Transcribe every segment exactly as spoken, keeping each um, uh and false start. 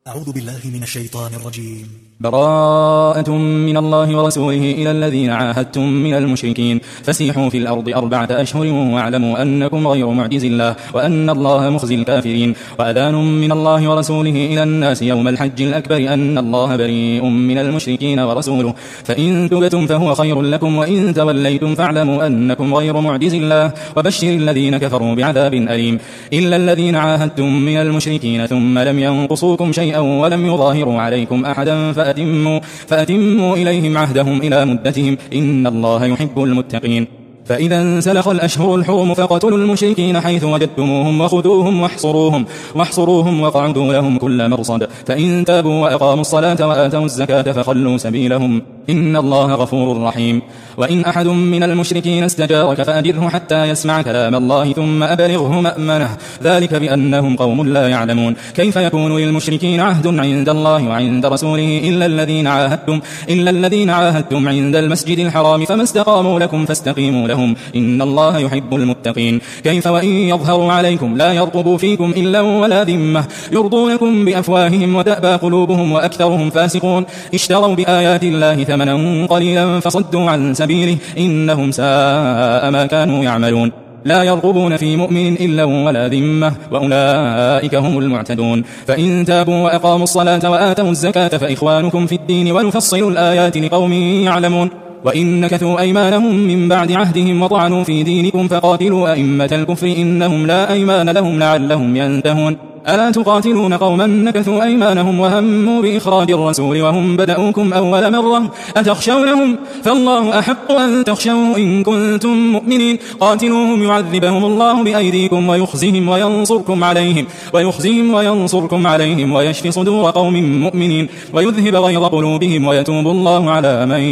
أعوذ بالله من الشيطان الرجيم. براءة من الله ورسوله إلى الذين عاهدتم من المشركين فسيحوا في الأرض أربعة أشهر واعلموا أنكم غير معجز الله وأن الله مخزي الكافرين. وأذان من الله ورسوله إلى الناس يوم الحج الأكبر أن الله بريء من المشركين ورسوله فإن تبتم فهو خير لكم وإن توليتم فاعلموا أنكم غير معجز الله وبشر الذين كفروا بعذاب أليم. إلا الذين عاهدتم من المشركين ثم لم ينقصوكم شيئا ولم يظاهروا عليكم أحدا فأتموا, فأتموا إليهم عهدهم إلى مدتهم إن الله يحب المتقين. فإذا انسلخ الأشهر الحرم فقتلوا المشركين حيث وجدتموهم وخذوهم واحصروهم, واحصروهم وقعدوا لهم كل مرصد فإن تابوا وأقاموا الصلاة وآتوا الزكاة فخلوا سبيلهم إن الله غفور رحيم. وإن أحد من المشركين استجارك فأجره حتى يسمع كلام الله ثم أبلغه مأمنه ذلك بأنهم قوم لا يعلمون. كيف يكون للمشركين عهد عند الله وعند رسوله إلا الذين عاهدتم, إلا الذين عاهدتم عند المسجد الحرام فما استقاموا لكم فاستقيموا لهم إن الله يحب المتقين. كيف وإن يظهروا عليكم لا يرقبوا فيكم إلا ولا ذمة يرضونكم بأفواههم وتأبى قلوبهم وأكثرهم فاسقون. اشتروا بآيات الله ثمنا قليلا فصدوا عن سبيله إنهم ساء ما كانوا يعملون. لا يرقبون في مؤمن إلا ولا ذمة وأولئك هم المعتدون. فإن تابوا وأقاموا الصلاة وآتوا الزكاة فإخوانكم في الدين ونفصل الآيات لقوم يعلمون. وإن نكثوا أيمانهم من بعد عهدهم وطعنوا في دينكم فقاتلوا أئمة الكفر إنهم لا أيمان لهم لعلهم ينتهون. ألا تقاتلون قوما نكثوا أيمانهم وهموا بإخراج الرسول وهم بدأوكم أول مرة أتخشونهم فالله أحق أن تخشوه إن كنتم مؤمنين. قاتلوهم يعذبهم الله بأيديكم ويخزهم وينصركم عليهم ويخزهم وينصركم عليهم ويشفي صدور قوم مؤمنين ويذهب غيظ قلوبهم ويتوب الله على من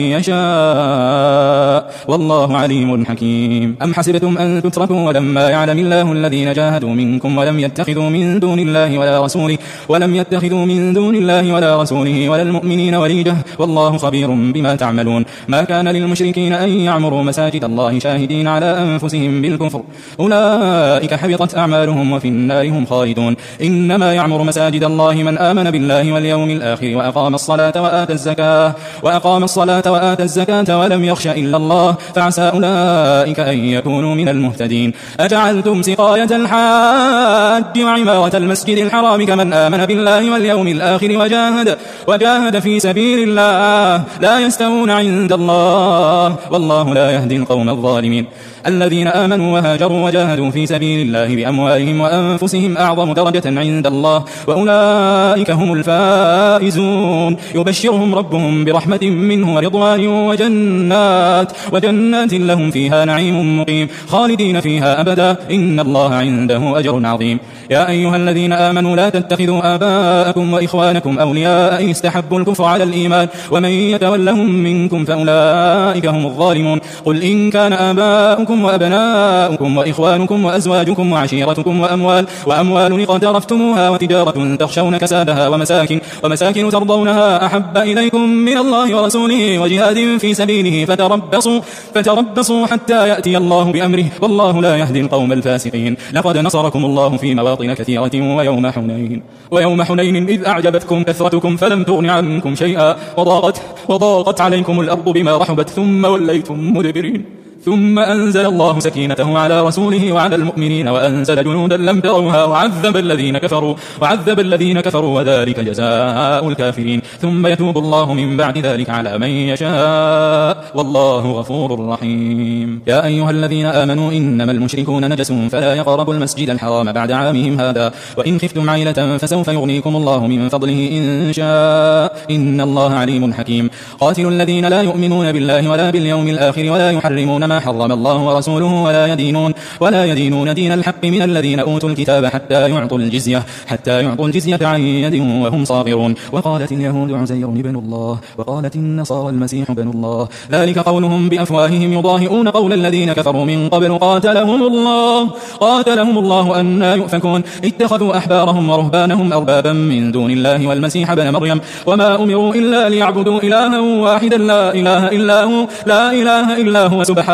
يشاء والله عليم حكيم. أم حسبتم أن تتركوا ولما يعلم الله الذين جاهدوا منكم ولم يتخذوا من دون الله ولا رسوله ولم يتخذوا من دون الله ولا رسوله ولا المؤمنين وليجة والله خبير بما تعملون. ما كان للمشركين أن يعمروا مساجد الله شاهدين على أنفسهم بالكفر أولئك حبطت أعمالهم وفي النار هم خالدون. إنما يعمر مساجد الله من آمن بالله واليوم الآخر وأقام الصلاة وآتى الزكاة وأقام الصلاة وآتى الزكاة ولم يخش إلا الله فعسى أولئك أن يكونوا من المهتدين. أجعلتم سقاية الحاج وعمارة المسجد الحرام كمن آمن بالله واليوم الآخر وجاهد, وجاهد في سبيل الله لا يستوون عند الله والله لا يهدي القوم الظالمين. الذين آمنوا وهاجروا وجاهدوا في سبيل الله بأموالهم وأنفسهم أعظم درجة عند الله وأولئك هم الفائزون. يبشرهم ربهم برحمة منه ورضوان وجنات, وجنات لهم فيها نعيم مقيم خالدين فيها أبدا إن الله عنده أجر عظيم. يا أيها الذين آمنوا لا تتخذوا آباءكم وإخوانكم أولياء إن استحبوا الكفر على الإيمان ومن يتولهم منكم فأولئك هم الظالمون. قل إن كان آباؤكم وأبناؤكم وإخوانكم وأزواجكم وعشيرتكم وأموال, وأموال اقترفتموها وتجارة تخشون كسادها ومساكن, ومساكن ترضونها أحب إليكم من الله ورسوله وجهاد في سبيله فتربصوا, فتربصوا حتى يأتي الله بأمره والله لا يهدي القوم الفاسقين. لقد نصركم الله في مواطن كثيرة ويوم حنين, ويوم حنين إذ أعجبتكم كثرتكم فلم تغن عنكم شيئا وضاقت, وضاقت عليكم الأرض بما رحبت ثم وليتم مدبرين. ثم أنزل الله سكينته على رسوله وعلى المؤمنين وأنزل جنودا لم تروها وعذب الذين كفروا, وعذب الذين كفروا وذلك جزاء الكافرين. ثم يتوب الله من بعد ذلك على من يشاء والله غفور رحيم. يا أيها الذين آمنوا إنما المشركون نجس فلا يقربوا المسجد الحرام بعد عامهم هذا وإن خفتم عيلة فسوف يغنيكم الله من فضله إن شاء إن الله عليم حكيم. قاتلوا الذين لا يؤمنون بالله ولا باليوم الآخر ولا يحرمون ما حرم الله ورسوله ولا يدينون, ولا يدينون دين الحق من الذين أوتوا الكتاب حتى يعطوا الجزية, حتى يعطوا الجزية عن يد وهم صاغرون. وقالت اليهود عزير ابن الله وقالت النصارى المسيح ابن الله ذلك قولهم بأفواههم يضاهئون قول الذين كفروا من قبل قاتلهم الله, قاتلهم الله أنى يؤفكون. اتخذوا أحبارهم ورهبانهم أربابا من دون الله والمسيح ابن مريم وما أمروا إلا ليعبدوا إلها واحدا لا إله إلا هو, لا إله إلا هو سبحانه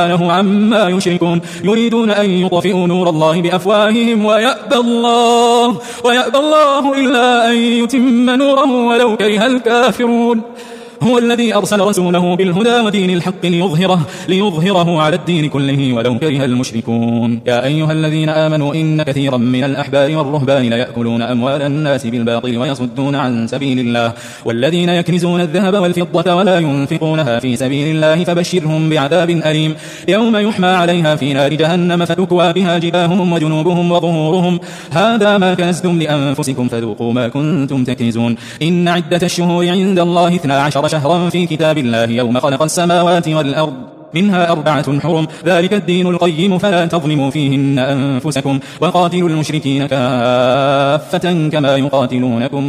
سبحانه عما يشركون يريدون أن يطفئوا نور الله بأفواههم ويأبى الله ويأبى الله إلا أن يتم نوره ولو كره الكافرون. هو الذي أرسل رسوله بالهدى ودين الحق ليظهره, ليظهره على الدين كله ولو كره المشركون. يا أيها الذين آمنوا إن كثيرا من الأحبار والرهبان ليأكلون أموال الناس بالباطل ويصدون عن سبيل الله والذين يكنزون الذهب والفضة ولا ينفقونها في سبيل الله فبشرهم بعذاب أليم يوم يحمى عليها في نار جهنم فتكوى بها جباههم وجنوبهم وظهورهم هذا ما كنزتم لأنفسكم فذوقوا ما كنتم تكنزون. إن عدة الشهور عند الله اثنا عشر شهرا في كتاب الله يوم خلق السماوات والأرض منها أربعة حرم ذلك الدين القيم فلا تظلموا فيهن أنفسكم وقاتلوا المشركين كافة كما يقاتلونكم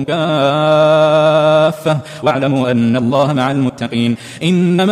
كافة واعلموا أن الله مع المتقين. إنما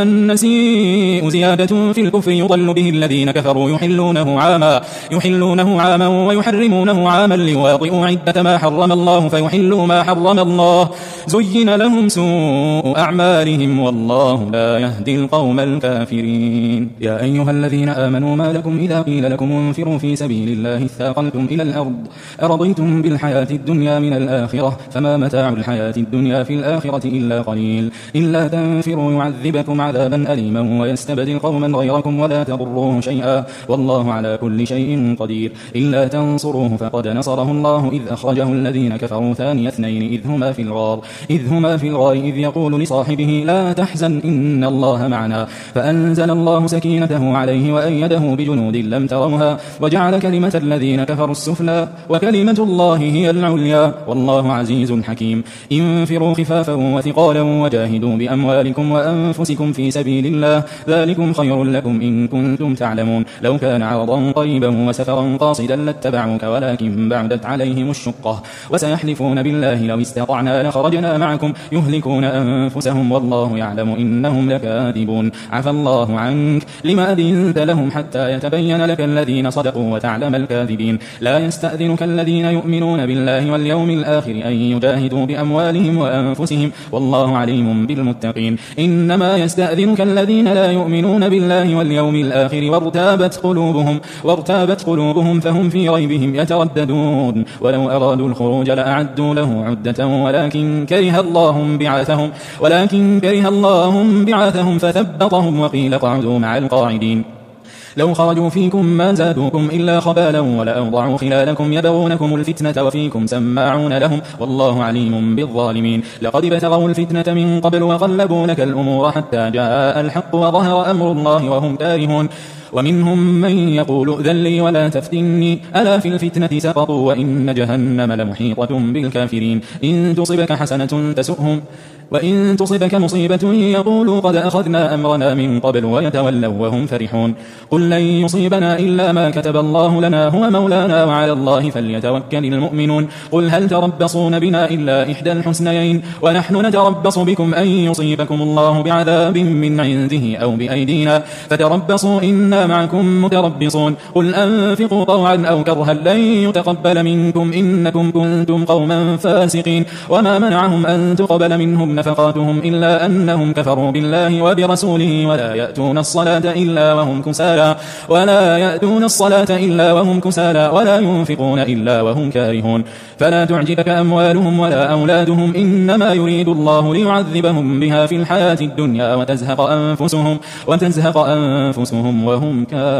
النسيء زيادة في الكفر يضل به الذين كفروا يحلونه عاما يحلونه عاما ويحرمونه عاما ليواطئوا عدة ما حرم الله فيحلوا ما حرم الله زين لهم سوء أعمالهم والله لا يهدي القوم الكافرين. يا أيها الذين آمنوا ما لكم إذا قيل لكم انفروا في سبيل الله اثاقلتم إلى الأرض أرضيتم بالحياة الدنيا من الآخرة فما متاع الحياة الدنيا في الآخرة إلا قليل إلا تنفروا يعذبكم عذابا أليما ويستبدل قوما غيركم ولا تضروه شيئا والله على كل شيء قدير. إلا تنصروه فقد نصره الله إذ أخرجه الذين كفروا ثاني اثنين إذ هما في الغار إذ هما في الغار إذ يقول لصاحبه لا تحزن إن الله معنا فأنزل الله سكينته عليه وأيده بجنود لم تروها وجعل كلمة الذين كفروا السفلى وكلمة الله هي العليا والله عزيز حكيم. انفروا خفافا وثقالا وجاهدوا بأموالكم وأنفسكم في سبيل الله ذلكم خير لكم إن كنتم تعلمون. لو كان عرضا قريبا وسفرا قاصدا لاتبعوك ولكن بعدت عليهم الشقة وسيحلفون بالله لو استطعنا لخرجنا معكم يهلكون أنفسهم والله يعلم إنهم لكاذبون. عفى الله عنك لما أذنت لهم حتى يتبين لك الذين صدقوا وتعلم الكاذبين. لا يستأذنك الذين يؤمنون بالله واليوم الآخر أن يجاهدوا بأموالهم وأنفسهم والله عليم بالمتقين. إنما يستأذنك الذين لا يؤمنون بالله واليوم الآخر وارتابت قلوبهم وارتابت قلوبهم فهم في ريبهم يترددون ولو أرادوا الخروج لأعدوا له عدة ولكن كره الله بعاثهم ولكن كره الله بعاثهم فثبطهم وقيل اقعدوا مع القاعدين. لو خرجوا فيكم ما زادوكم إلا خبالا ولأوضعوا خلالكم يبغونكم الفتنة وفيكم سماعون لهم والله عليم بالظالمين. لقد ابتغوا الفتنة من قبل وقلبوا لك الأمور حتى جاء الحق وظهر أمر الله وهم كارهون. ومنهم من يقول ائذن لي ولا تفتني ألا في الفتنة سقطوا وإن جهنم لمحيطة بالكافرين. إن تصبك حسنة تسؤهم وإن تصبك مصيبة يقولوا قد أخذنا أمرنا من قبل ويتولوا وهم فرحون. قل لن يصيبنا إلا ما كتب الله لنا هو مولانا وعلى الله فليتوكل المؤمنون. قل هل تربصون بنا إلا إحدى الحسنيين ونحن نتربص بكم أن يصيبكم الله بعذاب من عنده أو بأيدينا فتربصوا إنا معكم متربصون. قل أنفقوا طوعا أو كرها لن يتقبل منكم إنكم كنتم قوما فاسقين. وما منعهم أن تقبل منهم نفقاتهم إلا أنهم كفروا بالله وبرسوله ولا يأتون الصلاة إلا وهم كسالى ولا يأتون الصلاة إلا وهم كسالى ولا ينفقون إلا وهم كارهون. فلا تعجبك أموالهم ولا أولادهم إنما يريد الله ليعذبهم بها في الحياة الدنيا وتزهق أنفسهم وتزهق أنفسهم وهم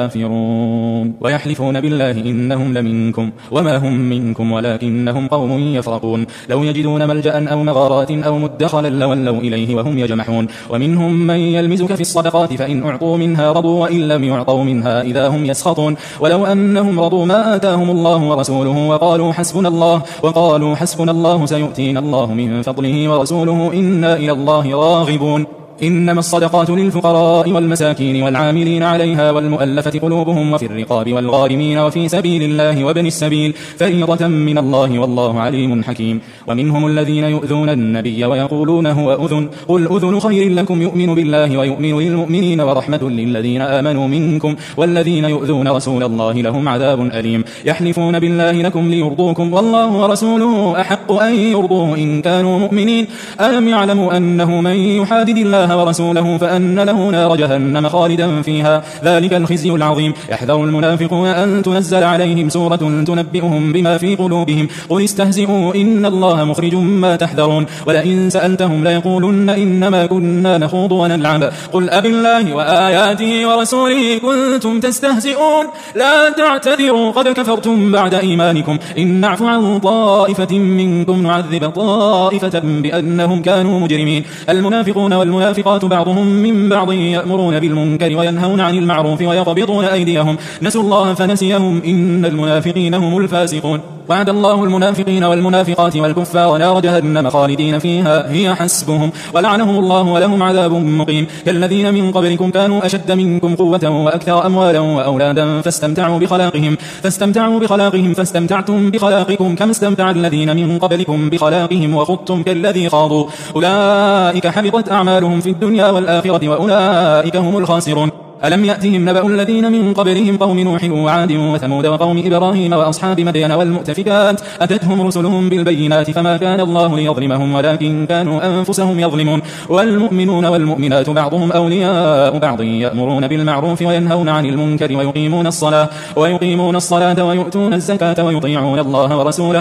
كافرون. ويحلفون بالله إنهم لمنكم وما هم منكم ولكنهم قوم يفرقون. لو يجدون ملجأ أو مغارات أو مدخلا لولوا إليه وهم يجمحون. ومنهم من يلمزك في الصدقات فإن أعطوا منها رضوا وإن لم يعطوا منها إذا هم يسخطون. ولو أنهم رضوا ما آتاهم الله ورسوله وقالوا حسبنا الله وقالوا حسبنا الله سيؤتينا الله من فضله ورسوله إنا إلى الله راغبون. إنما الصدقات للفقراء والمساكين والعاملين عليها والمؤلفة قلوبهم وفي الرقاب والغارمين وفي سبيل الله وابن السبيل فريضة من الله والله عليم حكيم. ومنهم الذين يؤذون النبي ويقولون هو أذن قل أذن خير لكم يؤمن بالله ويؤمن للمؤمنين ورحمة للذين آمنوا منكم والذين يؤذون رسول الله لهم عذاب أليم. يحلفون بالله لكم ليرضوكم والله ورسوله أحق أن يرضوه إن كانوا مؤمنين. ألم يعلموا أنه من يحادد الله الله ورسوله فأن له نار جهنم خالدا فيها، ذلك الخزي العظيم. يحذر المنافقون أن تنزل عليهم سورة تنبئهم بما في قلوبهم قل استهزئوا إن الله مخرج ما تحذرون ولئن سألتهم ليقولن إنما كنا نخوض ونلعب قل أب الله وآياته ورسوله كنتم تستهزئون لا تعتذروا قد كفرتم بعد إيمانكم إن نعف عن طائفة منكم نعذب طائفة بأنهم كانوا مجرمين. المنافقون والمنافقات بعضهم من بعض يأمرون بالمنكر وينهون عن المعروف ويقبضون أيديهم نسوا الله فنسيهم إن المنافقين هم الفاسقون. وعد الله المنافقين والمنافقات والكفار نار جهنم خالدين فيها هي حسبهم ولعنهم الله ولهم عذاب مقيم. كالذين من قبلكم كانوا أشد منكم قوة وأكثر أموالا وأولادا فاستمتعوا بخلاقهم فاستمتعوا بخلاقهم فاستمتعتم بخلاقكم كما استمتع الذين من قبلكم بخلاقهم وخضتم كالذي خاضوا أولئك حبطت أعمالهم في الدنيا والآخرة وأولئك هم الخاسرون. ألم يأتهم نبأ الذين من قبلهم قوم نوح وعاد وثمود وقوم إبراهيم وأصحاب مدين والمؤتفكات أتتهم رسلهم بالبينات فما كان الله ليظلمهم ولكن كانوا أنفسهم يظلمون. والمؤمنون والمؤمنات بعضهم أولياء بعض يأمرون بالمعروف وينهون عن المنكر ويقيمون الصلاة ويقيمون الصلاة ويؤتون الزكاة ويطيعون الله ورسوله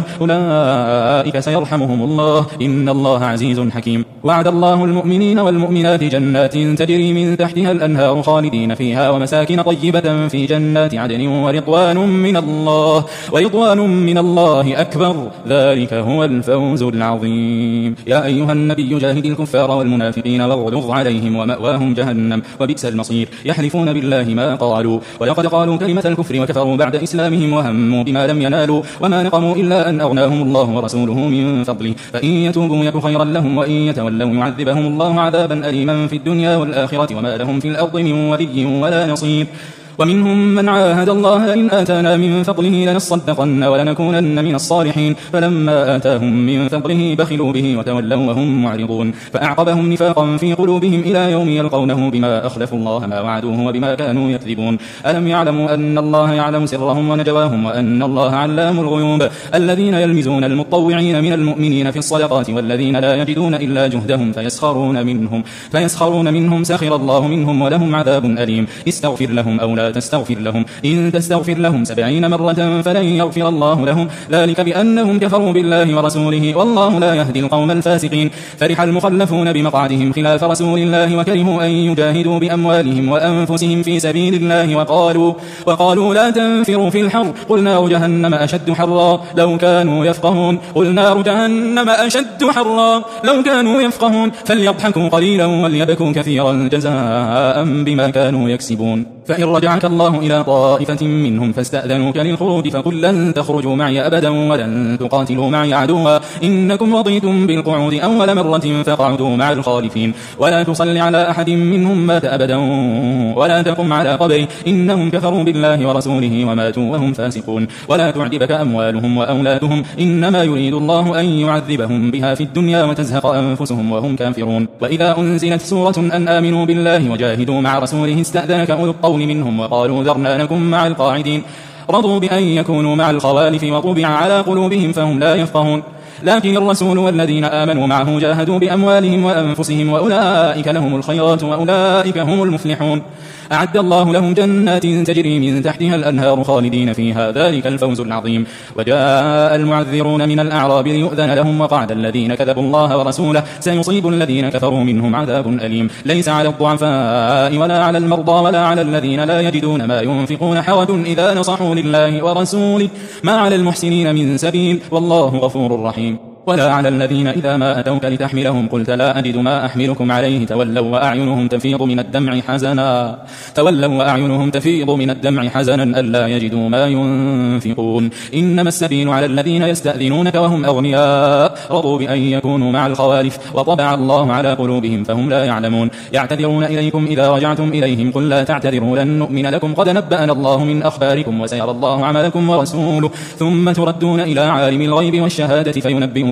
أولئك سيرحمهم الله إن الله عزيز حكيم. وعد الله المؤمنين والمؤمنات جنات تجري من تحتها الأنهار خالدين فيها ومساكن طيبة في جنات عدن ورضوان من الله ورضوان من الله أكبر ذلك هو الفوز العظيم. يا أيها النبي جاهد الكفار والمنافقين واغلظ عليهم ومأواهم جهنم وبئس المصير. يحلفون بالله ما قالوا ولقد قالوا كلمة الكفر وكفروا بعد إسلامهم وهموا بما لم ينالوا وما نقموا إلا أن أغناهم الله ورسوله من فضله فإن يتوبوا يك خيرا لهم وإن يتولوا يعذبهم الله عذابا أليما في الدنيا والآخرة وما لهم في الأرض من ولي ولا نصير. ومنهم من عاهد الله إن آتانا من فضله لنصدقن ولنكونن من الصالحين فلما آتاهم من فضله بخلوا به وتولوا وهم معرضون فأعقبهم نفاقا في قلوبهم إلى يوم يلقونه بما أخلفوا الله ما وعدوه وبما كانوا يكذبون. ألم يعلموا أن الله يعلم سرهم ونجواهم وأن الله علام الغيوب. الذين يلمزون المطوعين من المؤمنين في الصدقات والذين لا يجدون إلا جهدهم فيسخرون منهم فيسخرون منهم سخر الله منهم ولهم عذاب أليم. استغفر لهم أو لا تستغفر لهم إن تستغفر لهم سبعين مرة فلن يغفر الله لهم ذلك بأنهم كفروا بالله ورسوله والله لا يهدي القوم الفاسقين. فرح المخلفون بمقعدهم خلاف رسول الله وكرهوا أن يجاهدوا بأموالهم وأنفسهم في سبيل الله وقالوا, وقالوا لا تنفروا في الحر قل نار جهنم أشد حرا لو كانوا يفقهون قل نار جهنم أشد حرا لو كانوا يفقهون فليضحكوا قليلا وليبكوا كثيرا جزاء بما كانوا يكسبون. فإن رجعك الله إلى طائفة منهم فاستأذنوك للخروج فقل لن تخرجوا معي أبدا ولن تقاتلوا معي عدوا إنكم رضيتم بالقعود أول مرة فقعدوا مع الخالفين ولا تصل على أحد منهم مات أبدا ولا تقم على قبره إنهم كفروا بالله ورسوله وماتوا وهم فاسقون. ولا تعجبك أموالهم وأولادهم إنما يريد الله أن يعذبهم بها في الدنيا وتزهق أنفسهم وهم كافرون. وإذا أنزلت سورة أن آمنوا بالله وجاهدوا مع رسوله استأذنك أولو الطول منهم وقالوا ذرنا نكن مع القاعدين رضوا بأن يكونوا مع الخوالف وطبع على قلوبهم فهم لا يفقهون. لكن الرسول والذين آمنوا معه جاهدوا بأموالهم وأنفسهم وأولئك لهم الخيرات وأولئك هم المفلحون. أعد الله لهم جنات تجري من تحتها الأنهار خالدين فيها ذلك الفوز العظيم. وجاء المعذرون من الأعراب ليؤذن لهم وقعد الذين كذبوا الله ورسوله سيصيب الذين كفروا منهم عذاب أليم. ليس على الضعفاء ولا على المرضى ولا على الذين لا يجدون ما ينفقون حرج إذا نصحوا لله ورسوله ما على المحسنين من سبيل والله غفور رحيم. ولا على الذين إذا ما أتوك لتحملهم قلت لا أجد ما أحملكم عليه تولوا وأعينهم تفيض من الدمع حزنا تولوا وأعينهم تفيض من الدمع حزنا ألا يجدوا ما ينفقون. إنما السبيل على الذين يستأذنونك وهم أغنياء رضوا بأن يكونوا مع الخوالف وطبع الله على قلوبهم فهم لا يعلمون. يعتذرون إليكم إذا رجعتم إليهم قل لا تعتذروا لن نؤمن لكم قد نبأنا الله من أخباركم وسيرى الله عملكم ورسوله ثم تردون إلى عالم الغيب والشهادة فينبئكم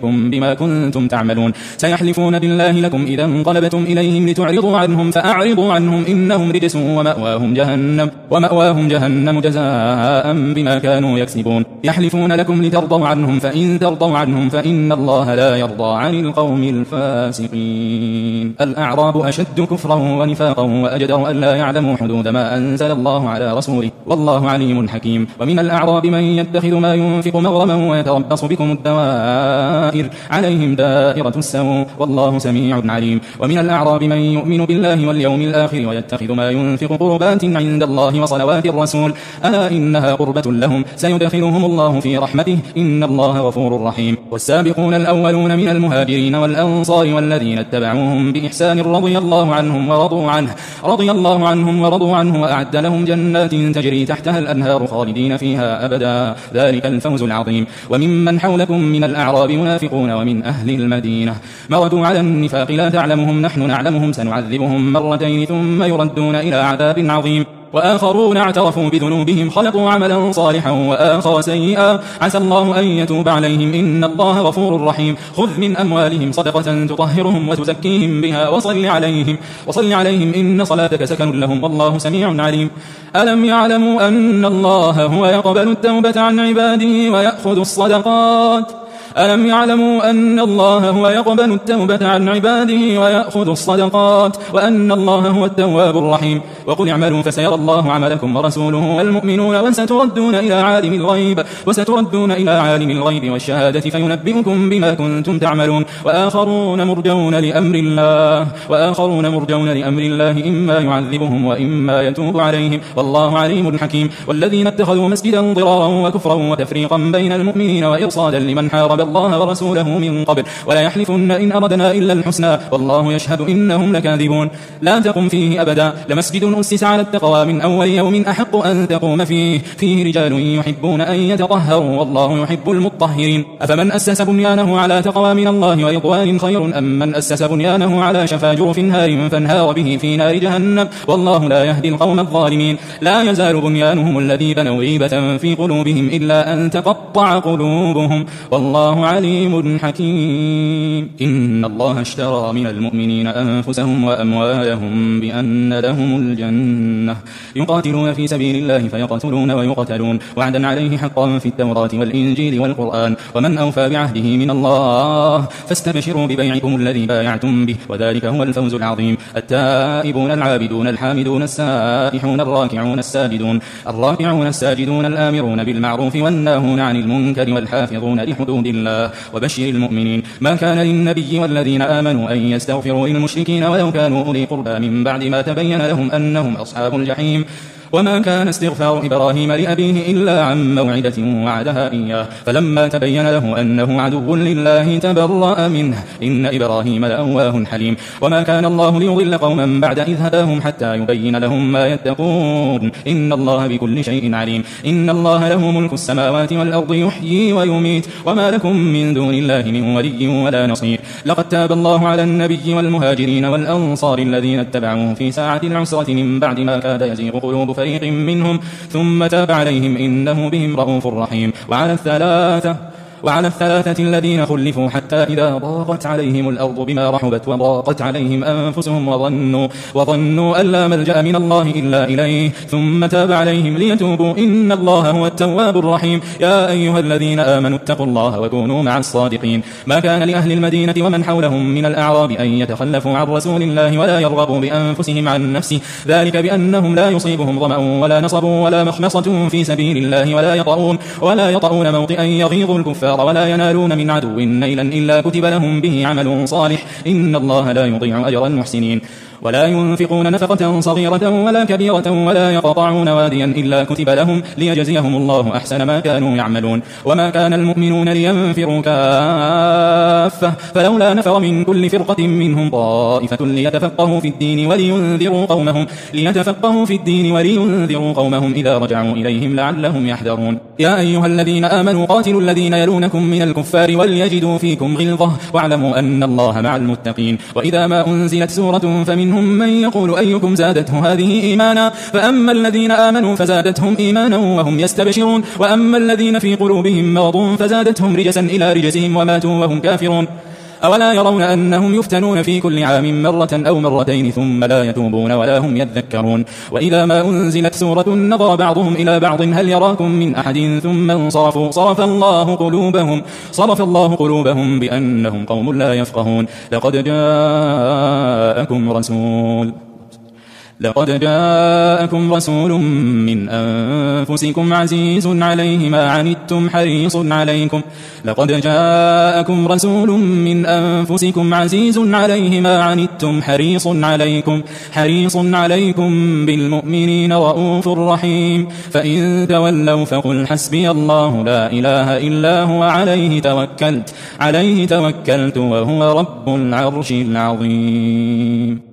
سينبئكم بما كنتم تعملون سيحلفون بالله لكم إذا انقلبتم إليهم لتعرضوا عنهم فأعرضوا عنهم إنهم رجس ومأواهم جهنم ومأواهم جهنم جزاء بما كانوا يكسبون يحلفون لكم لترضوا عنهم فإن ترضوا عنهم فإن الله لا يرضى عن القوم الفاسقين الأعراب أشد كفرا ونفاقا وأجدر أن لا يعلموا حدود ما أنزل الله على رسوله والله عليم حكيم ومن الأعراب من يتخذ ما ينفق مغرما ويتربص بكم الدوائر عليهم دائرة السوء والله سميع عليم ومن الأعراب من يؤمن بالله واليوم الآخر ويتخذ ما ينفق قربات عند الله وصلوات الرسول ألا إنها قربة لهم سيدخلهم الله في رحمته إن الله غفور رحيم والسابقون الأولون من المهاجرين والأنصار والذين اتبعوهم بإحسان رضي الله عنهم ورضوا عنه رضي الله عنهم ورضوا عنه وأعد لهم جنات تجري تحتها الأنهار خالدين فيها أبدا ذلك الفوز العظيم وممن حولكم من الأعراب منافقون ومن أهل المدينة مردوا على النفاق لا تعلمهم نحن نعلمهم سنعذبهم مرتين ثم يردون إلى عذاب عظيم وآخرون اعترفوا بذنوبهم خلقوا عملا صالحا وآخر سيئا عسى الله أن يتوب عليهم إن الله غفور رحيم خذ من أموالهم صدقة تطهرهم وتزكيهم بها وصل عليهم وصل عليهم إن صلاتك سكن لهم والله سميع عليم ألم يعلموا أن الله هو يقبل التوبة عن عباده ويأخذ الصدقات ألم يعلموا أن الله هو يقبل التوبة عن عباده ويأخذ الصدقات وأن الله هو التواب الرحيم وقل اعملوا فسيرى الله عملكم ورسوله والمؤمنون وستردون إلى عالم الغيب وستردون إلى عالم الغيب والشهادة فينبئكم بما كنتم تعملون وآخرون مرجون لأمر الله وآخرون مرجون لأمر الله إما يعذبهم وإما يتوب عليهم والله عليم حكيم والذين اتخذوا مسجدا ضرارا وكفرا وتفريقا بين المؤمنين وإرصادا لمن حارب الله ورسوله من قبل ولا يحلفن إن أردنا إلا الحسنى والله يشهد إنهم لكاذبون لا تقم فيه أبدا لمسجد أسس على التقوى من أول يوم أحق أن تقوم فيه فيه رجال يحبون أن يتطهروا والله يحب المطهرين أفمن أسس بنيانه على تقوى من الله ورضوان خير أم من أسس بنيانه على شفا جرف هار فانهار به في نار جهنم والله لا يهدي القوم الظالمين لا يزال بنيانهم الذي بنوا ريبة في قلوبهم إلا أن تقطع قلوبهم والله عليم حكيم إن الله اشترى من المؤمنين أنفسهم وأموالهم بأن لهم الجنة يقاتلون في سبيل الله فيقتلون ويقتلون وعدا عليه حقا في التوراة والإنجيل والقرآن ومن أوفى بعهده من الله فاستبشروا ببيعكم الذي بايعتم به وذلك هو الفوز العظيم التائبون العابدون الحامدون السائحون الراكعون الساجدون الراكعون الساجدون الآمرون بالمعروف والناهون عن المنكر والحافظون لحدود الله وبشر المؤمنين ما كان للنبي والذين آمنوا أن يستغفروا للمشركين ولو كانوا أولي قربى من بعد ما تبين لهم أنهم أصحاب الجحيم وما كان استغفار إبراهيم لأبيه إلا عن موعدة وعدها إياه فلما تبين له أنه عدو لله تبرأ منه إن إبراهيم لأواه حليم وما كان الله ليضل قوما بعد إذ هداهم حتى يبين لهم ما يتقون إن الله بكل شيء عليم إن الله له ملك السماوات والأرض يحيي ويميت وما لكم من دون الله من ولي ولا نصير لقد تاب الله على النبي والمهاجرين والأنصار الذين اتبعوه في ساعة العسرة من بعد ما كاد يزيغ قلوب فريق منهم ثم تاب عليهم إنه بهم رؤوف رحيم وعلى الثلاثة وعلى الثلاثة الذين خلفوا حتى إذا ضاقت عليهم الأرض بما رحبت وضاقت عليهم أنفسهم وظنوا, وظنوا أن لا ملجأ من الله إلا إليه ثم تاب عليهم ليتوبوا إن الله هو التواب الرحيم يا أيها الذين آمنوا اتقوا الله وكونوا مع الصادقين ما كان لأهل المدينة ومن حولهم من الأعراب أن يتخلفوا عن رسول الله ولا يرغبوا بأنفسهم عن نفسه ذلك بأنهم لا يصيبهم ظمأ ولا نصب ولا مخمصة في سبيل الله ولا يطؤون, ولا يطؤون موطئا يغيظ الكفار ولا ينالون من عدو نيلا إلا كتب لهم به عمل صالح إن الله لا يضيع أجر المحسنين ولا ينفقون نفقة صغيرة ولا كبيرة ولا يقطعون واديا إلا كتب لهم ليجزيهم الله أحسن ما كانوا يعملون وما كان المؤمنون لينفروا كافة فلولا نفر من كل فرقة منهم طائفة ليتفقهوا في الدين ولينذروا قومهم ليتفقهوا في الدين ولينذروا قومهم إذا رجعوا إليهم لعلهم يحذرون يا أيها الذين آمنوا قاتلوا الذين يلونكم من الكفار وليجدوا فيكم غلظة واعلموا أن الله مع المتقين وإذا ما أنزلت سورة فمن ومنهم من يقول أيكم زادته هذه إيمانا فأما الذين آمنوا فزادتهم إيمانا وهم يستبشرون وأما الذين في قلوبهم مرض فزادتهم رجسا إلى رجسهم وماتوا وهم كافرون أولا يرون أنهم يفتنون في كل عام مرة أو مرتين ثم لا يتوبون ولا هم يذكرون وإذا ما أنزلت سورة نظر بعضهم إلى بعض هل يراكم من أحد ثم انصرفوا صرف الله قلوبهم صرف الله قلوبهم بأنهم قوم لا يفقهون لقد جاءكم رسول لقد جاءكم رسول من أنفسكم عزيز عليه ما عنتم حريص عليكم لقد جاءكم رسول من أنفسكم عزيز عليه ما عنتم حريص عليكم حريص عليكم بالمؤمنين رؤوف رحيم فإن تولوا فقل حسبي الله لا إله إلا هو عليه توكلت عليه توكلت وهو رب العرش العظيم.